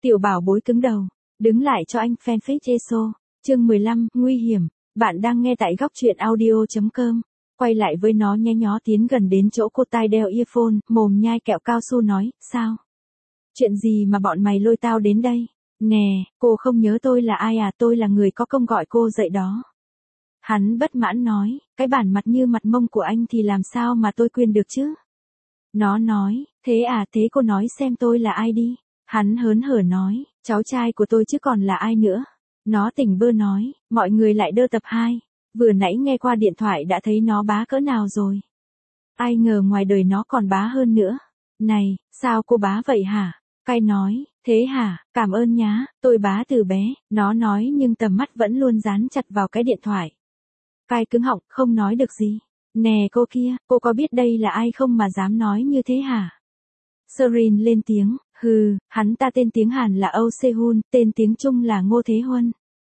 Tiểu bảo bối cứng đầu. Đứng lại cho anh fanpage ESO. Chương 15, nguy hiểm. Bạn đang nghe tại góc truyện audio.com. Quay lại với nó nhe nhó tiến gần đến chỗ cô, tai đeo earphone, mồm nhai kẹo cao su nói, sao? Chuyện gì mà bọn mày lôi tao đến đây? Nè, cô không nhớ tôi là ai à, tôi là người có công gọi cô dậy đó. Hắn bất mãn nói, cái bản mặt như mặt mông của anh thì làm sao mà tôi quên được chứ? Nó nói, thế à, thế cô nói xem tôi là ai đi. Hắn hớn hở nói, cháu trai của tôi chứ còn là ai nữa. Nó tỉnh bơ nói, mọi người lại đơ tập 2. Vừa nãy nghe qua điện thoại đã thấy nó bá cỡ nào rồi. Ai ngờ ngoài đời nó còn bá hơn nữa. Này, sao cô bá vậy hả? Cai nói, thế hả, cảm ơn nhá, tôi bá từ bé. Nó nói nhưng tầm mắt vẫn luôn dán chặt vào cái điện thoại. Cai cứng họng, không nói được gì. Nè cô kia, cô có biết đây là ai không mà dám nói như thế hả? Serin lên tiếng, hắn ta tên tiếng Hàn là Âu Sehun, tên tiếng Trung là Ngô Thế Huân.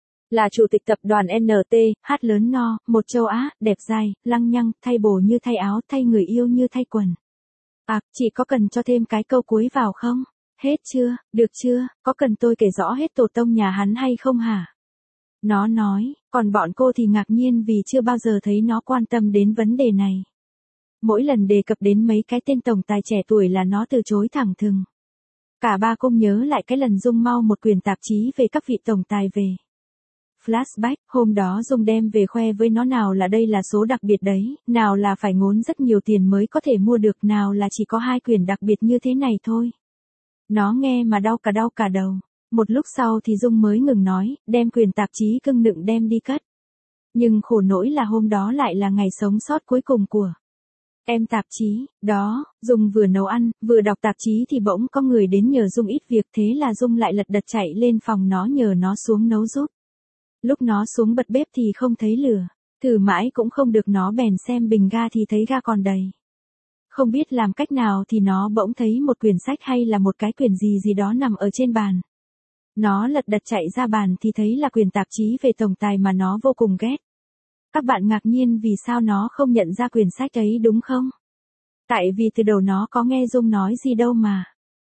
Là chủ tịch tập đoàn NT, hát lớn no, một châu Á, đẹp dai, lăng nhăng, thay bổ như thay áo, thay người yêu như thay quần. À, chị có cần cho thêm cái câu cuối vào không? Hết chưa, được chưa, có cần tôi kể rõ hết tổ tông nhà hắn hay không hả? Nó nói, còn bọn cô thì ngạc nhiên vì chưa bao giờ thấy nó quan tâm đến vấn đề này. Mỗi lần đề cập đến mấy cái tên tổng tài trẻ tuổi là nó từ chối thẳng thừng. Cả ba cùng nhớ lại cái lần Dung mau một quyển tạp chí về các vị tổng tài về. Flashback, hôm đó Dung đem về khoe với nó, nào là đây là số đặc biệt đấy, nào là phải ngốn rất nhiều tiền mới có thể mua được, nào là chỉ có 2 quyển đặc biệt như thế này thôi. Nó nghe mà đau cả đầu. Một lúc sau thì Dung mới ngừng nói, đem quyển tạp chí cưng nựng đem đi cất. Nhưng khổ nỗi là hôm đó lại là ngày sống sót cuối cùng của em tạp chí. Đó, Dung vừa nấu ăn, vừa đọc tạp chí thì bỗng có người đến nhờ Dung ít việc, thế là Dung lại lật đật chạy lên phòng nó nhờ nó xuống nấu giúp. Lúc nó xuống bật bếp thì không thấy lửa, thử mãi cũng không được, nó bèn xem bình ga thì thấy ga còn đầy. Không biết làm cách nào thì nó bỗng thấy một quyển sách hay là một cái quyển gì đó nằm ở trên bàn. Nó lật đật chạy ra bàn thì thấy là quyển tạp chí về tổng tài mà nó vô cùng ghét. Các bạn ngạc nhiên vì sao nó không nhận ra quyển sách ấy đúng không? Tại vì từ đầu nó có nghe Dung nói gì đâu mà.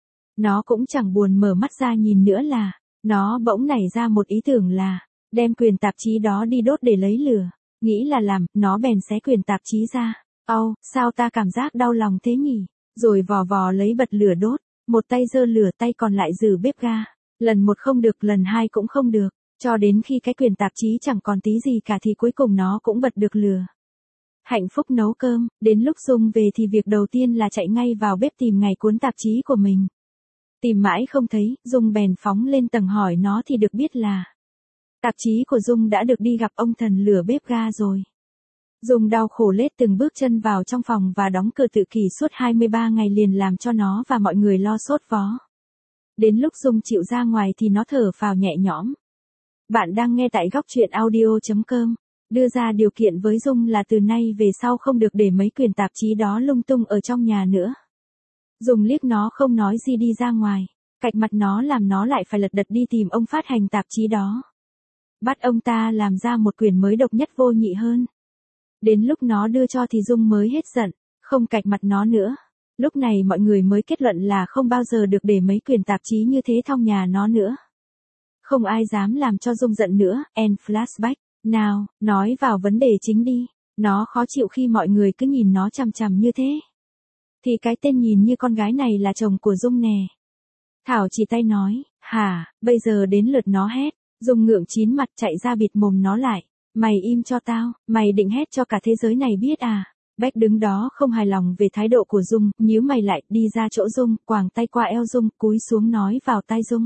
Nó cũng chẳng buồn mở mắt ra nhìn nữa là, nó bỗng nảy ra một ý tưởng là, đem quyển tạp chí đó đi đốt để lấy lửa. Nghĩ là làm, nó bèn xé quyển tạp chí ra. Sao ta cảm giác đau lòng thế nhỉ? Rồi vò vò lấy bật lửa đốt, một tay giơ lửa, tay còn lại giữ bếp ga. Lần 1 không được, lần 2 cũng không được. Cho đến khi cái quyển tạp chí chẳng còn tí gì cả thì cuối cùng nó cũng bật được lửa. Hạnh phúc nấu cơm, đến lúc Dung về thì việc đầu tiên là chạy ngay vào bếp tìm ngày cuốn tạp chí của mình. Tìm mãi không thấy, Dung bèn phóng lên tầng hỏi nó thì được biết là tạp chí của Dung đã được đi gặp ông thần lửa bếp ga rồi. Dung đau khổ lết từng bước chân vào trong phòng và đóng cửa tự kỷ suốt 23 ngày liền, làm cho nó và mọi người lo sốt vó. Đến lúc Dung chịu ra ngoài thì nó thở phào nhẹ nhõm. Bạn đang nghe tại góc truyện audio.com. Đưa ra điều kiện với Dung là từ nay về sau không được để mấy quyển tạp chí đó lung tung ở trong nhà nữa. Dung liếc nó không nói gì đi ra ngoài. Cạch mặt nó làm nó lại phải lật đật đi tìm ông phát hành tạp chí đó. Bắt ông ta làm ra một quyển mới độc nhất vô nhị hơn. Đến lúc nó đưa cho thì Dung mới hết giận, không cạch mặt nó nữa. Lúc này mọi người mới kết luận là không bao giờ được để mấy quyển tạp chí như thế trong nhà nó nữa. Không ai dám làm cho Dung giận nữa. Flashback. Nào, nói vào vấn đề chính đi. Nó khó chịu khi mọi người cứ nhìn nó chằm chằm như thế. Thì cái tên nhìn như con gái này là chồng của Dung nè. Thảo chỉ tay nói, hả, bây giờ đến lượt nó hét. Dung ngượng chín mặt chạy ra bịt mồm nó lại. Mày im cho tao, mày định hét cho cả thế giới này biết à? Beck đứng đó không hài lòng về thái độ của Dung, nhíu mày lại, đi ra chỗ Dung, quàng tay qua eo Dung, cúi xuống nói vào tai Dung.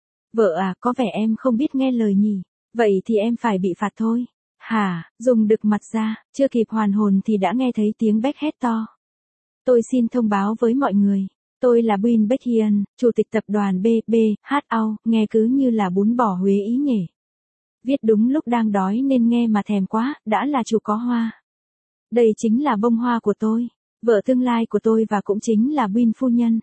Vợ à, có vẻ em không biết nghe lời nhỉ, vậy thì em phải bị phạt thôi. Hả, Dung đực mặt ra, chưa kịp hoàn hồn thì đã nghe thấy tiếng Beck hét to. Tôi xin thông báo với mọi người, tôi là Bin Beckian, chủ tịch tập đoàn BBHO, nghe cứ như là bún bò Huế ý nhỉ. Viết đúng lúc đang đói nên nghe mà thèm quá, đã là chủ có hoa. Đây chính là bông hoa của tôi, vợ tương lai của tôi và cũng chính là Bin phu nhân.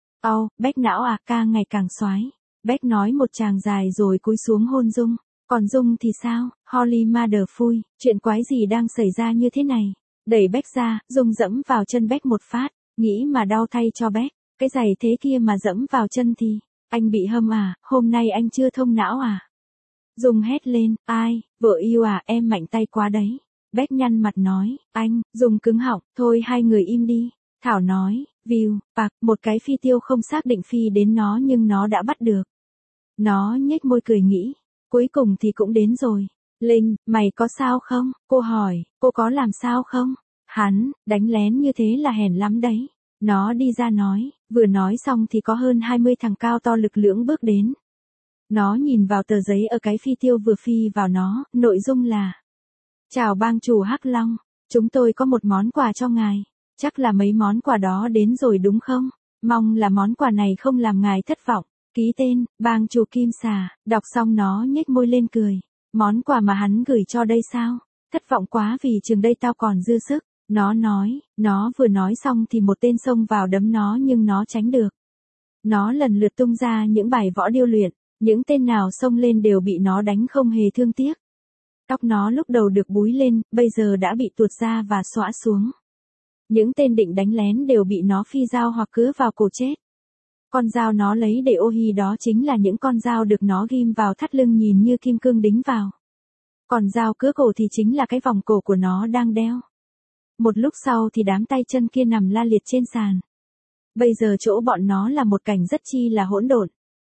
Beck não à, ca ngày càng xoái. Beck nói một tràng dài rồi cúi xuống hôn Dung. Còn Dung thì sao? Holy mother phui, chuyện quái gì đang xảy ra như thế này? Đẩy Beck ra, Dung dẫm vào chân Beck một phát, nghĩ mà đau thay cho Beck. Cái giày thế kia mà dẫm vào chân thì Anh bị hâm à, hôm nay anh chưa thông não à? Dung hét lên, ai, vợ yêu à, em mạnh tay quá đấy. Beck nhăn mặt nói, anh, Dung cứng họng, thôi hai người im đi. Thảo nói, view, bạc, một cái phi tiêu không xác định phi đến nó nhưng nó đã bắt được. Nó nhếch môi cười nghĩ, cuối cùng thì cũng đến rồi. Linh, mày có sao không? Cô hỏi, cô có làm sao không? Hắn, đánh lén như thế là hèn lắm đấy. Nó đi ra nói, vừa nói xong thì có hơn 20 thằng cao to lực lưỡng bước đến. Nó nhìn vào tờ giấy ở cái phi tiêu vừa phi vào nó, nội dung là: Chào bang chủ Hắc Long, chúng tôi có một món quà cho ngài. Chắc là mấy món quà đó đến rồi đúng không? Mong là món quà này không làm ngài thất vọng. Ký tên, bang chủ Kim Xà. Đọc xong nó nhếch môi lên cười. Món quà mà hắn gửi cho đây sao? Thất vọng quá vì trường đây tao còn dư sức. Nó nói, nó vừa nói xong thì một tên xông vào đấm nó nhưng nó tránh được. Nó lần lượt tung ra những bài võ điêu luyện. Những tên nào xông lên đều bị nó đánh không hề thương tiếc. Tóc nó lúc đầu được búi lên, bây giờ đã bị tuột ra và xõa xuống. Những tên định đánh lén đều bị nó phi dao hoặc cứa vào cổ chết. Con dao nó lấy để ô hi đó chính là những con dao được nó ghim vào thắt lưng nhìn như kim cương đính vào. Còn dao cứa cổ thì chính là cái vòng cổ của nó đang đeo. Một lúc sau thì đám tay chân kia nằm la liệt trên sàn. Bây giờ chỗ bọn nó là một cảnh rất chi là hỗn độn.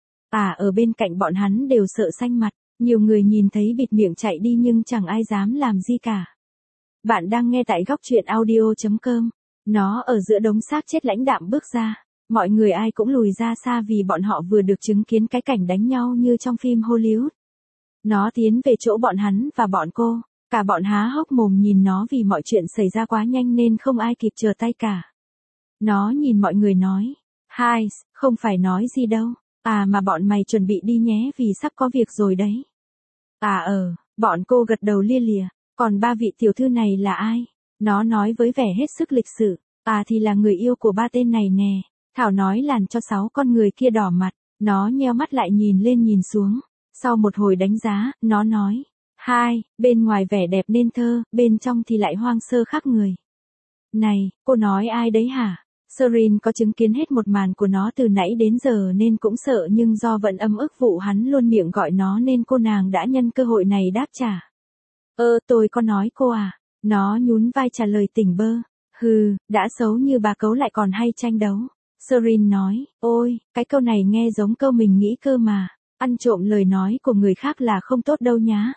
Ở bên cạnh bọn hắn đều sợ xanh mặt, nhiều người nhìn thấy bịt miệng chạy đi nhưng chẳng ai dám làm gì cả. Bạn đang nghe tại góc truyện audio.com. Nó ở giữa đống xác chết lãnh đạm bước ra. Mọi người ai cũng lùi ra xa vì bọn họ vừa được chứng kiến cái cảnh đánh nhau như trong phim Hollywood. Nó tiến về chỗ bọn hắn và bọn cô. Cả bọn há hốc mồm nhìn nó vì mọi chuyện xảy ra quá nhanh nên không ai kịp trở tay cả. Nó nhìn mọi người nói. Hai, không phải nói gì đâu. Mà bọn mày chuẩn bị đi nhé vì sắp có việc rồi đấy. Bọn cô gật đầu lia lịa. Còn ba vị tiểu thư này là ai? Nó nói với vẻ hết sức lịch sự. Thì là người yêu của ba tên này nè. Thảo nói làm cho 6 con người kia đỏ mặt. Nó nheo mắt lại nhìn lên nhìn xuống. Sau một hồi đánh giá, nó nói. Hai, bên ngoài vẻ đẹp nên thơ, bên trong thì lại hoang sơ khác người. Này, cô nói ai đấy hả? Serene có chứng kiến hết một màn của nó từ nãy đến giờ nên cũng sợ nhưng do vận âm ức vụ hắn luôn miệng gọi nó nên cô nàng đã nhân cơ hội này đáp trả. Tôi có nói cô à? Nó nhún vai trả lời tỉnh bơ. Đã xấu như bà cấu lại còn hay tranh đấu. Serene nói, ôi, cái câu này nghe giống câu mình nghĩ cơ mà. Ăn trộm lời nói của người khác là không tốt đâu nhá.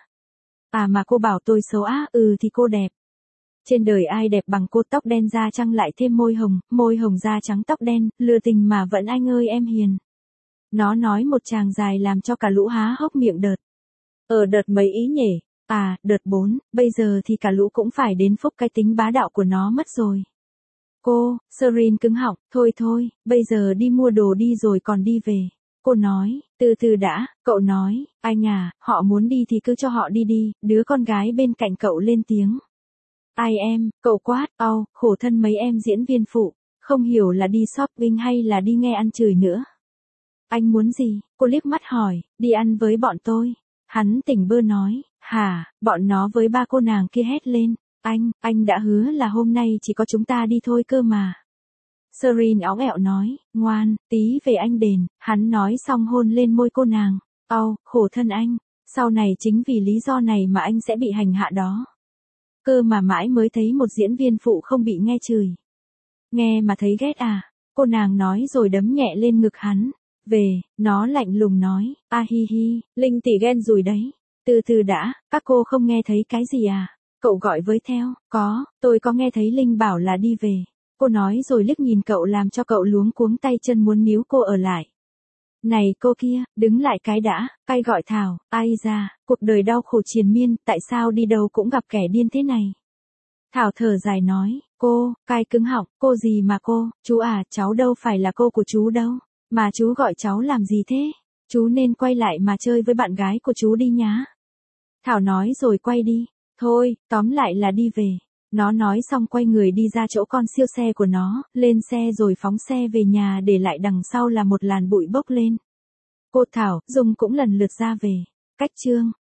Mà cô bảo tôi xấu thì cô đẹp. Trên đời ai đẹp bằng cô, tóc đen da trắng lại thêm môi hồng da trắng tóc đen, lừa tình mà vẫn anh ơi em hiền. Nó nói một tràng dài làm cho cả lũ há hốc miệng đợt. Đợt mấy ý nhỉ? Đợt 4, bây giờ thì cả lũ cũng phải đến phúc cái tính bá đạo của nó mất rồi. Cô, Serene cứng họng, thôi, bây giờ đi mua đồ đi rồi còn đi về. Cô nói, từ từ đã, cậu nói, anh họ muốn đi thì cứ cho họ đi, đứa con gái bên cạnh cậu lên tiếng. Ai em, cậu quát, khổ thân mấy em diễn viên phụ, không hiểu là đi shopping hay là đi nghe ăn chửi nữa. Anh muốn gì? Cô liếc mắt hỏi, đi ăn với bọn tôi. Hắn tỉnh bơ nói, bọn nó với ba cô nàng kia hét lên, anh đã hứa là hôm nay chỉ có chúng ta đi thôi cơ mà. Serene óng ẹo nói, ngoan, tí về anh đền, hắn nói xong hôn lên môi cô nàng. Khổ thân anh, sau này chính vì lý do này mà anh sẽ bị hành hạ đó. Cơ mà mãi mới thấy một diễn viên phụ không bị nghe chửi. Nghe mà thấy ghét cô nàng nói rồi đấm nhẹ lên ngực hắn. Nó lạnh lùng nói, Linh tỷ ghen rồi đấy. Từ từ đã, các cô không nghe thấy cái gì Cậu gọi với theo, tôi có nghe thấy Linh bảo là đi về. Cô nói rồi liếc nhìn cậu làm cho cậu luống cuống tay chân muốn níu cô ở lại. Này cô kia, đứng lại cái đã, cay gọi Thảo, ai ra, cuộc đời đau khổ triền miên, tại sao đi đâu cũng gặp kẻ điên thế này. Thảo thở dài nói, cô, cay cứng họng, cô gì mà cô, chú cháu đâu phải là cô của chú đâu, mà chú gọi cháu làm gì thế, chú nên quay lại mà chơi với bạn gái của chú đi nhá. Thảo nói rồi quay đi, thôi, tóm lại là đi về. Nó nói xong quay người đi ra chỗ con siêu xe của nó, lên xe rồi phóng xe về nhà để lại đằng sau là một làn bụi bốc lên. Cô Thảo, Dung cũng lần lượt ra về. Cách chương